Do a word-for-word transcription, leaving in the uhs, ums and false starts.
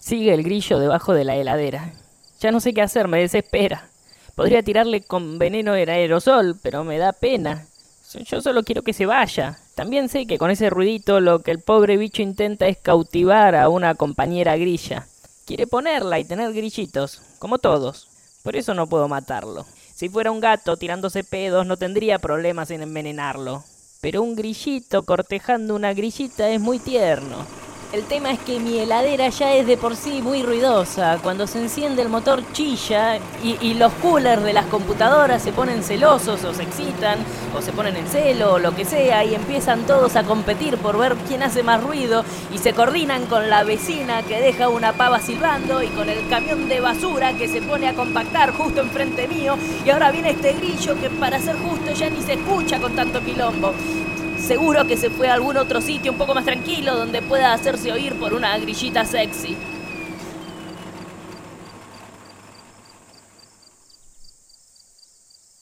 Sigue el grillo debajo de la heladera. Ya no sé qué hacer, me desespera. Podría tirarle con veneno en aerosol, pero me da pena. Yo solo quiero que se vaya. También sé que con ese ruidito lo que el pobre bicho intenta es cautivar a una compañera grilla. Quiere ponerla y tener grillitos, como todos. Por eso no puedo matarlo. Si fuera un gato tirándose pedos no tendría problemas en envenenarlo. Pero un grillito cortejando una grillita es muy tierno. El tema es que mi heladera ya es de por sí muy ruidosa. Cuando se enciende el motor chilla y, y los coolers de las computadoras se ponen celosos o se excitan o se ponen en celo o lo que sea y empiezan todos a competir por ver quién hace más ruido y se coordinan con la vecina que deja una pava silbando y con el camión de basura que se pone a compactar justo enfrente mío y ahora viene este grillo que para ser justo ya ni se escucha con tanto quilombo. Seguro que se fue a algún otro sitio un poco más tranquilo donde pueda hacerse oír por una grillita sexy.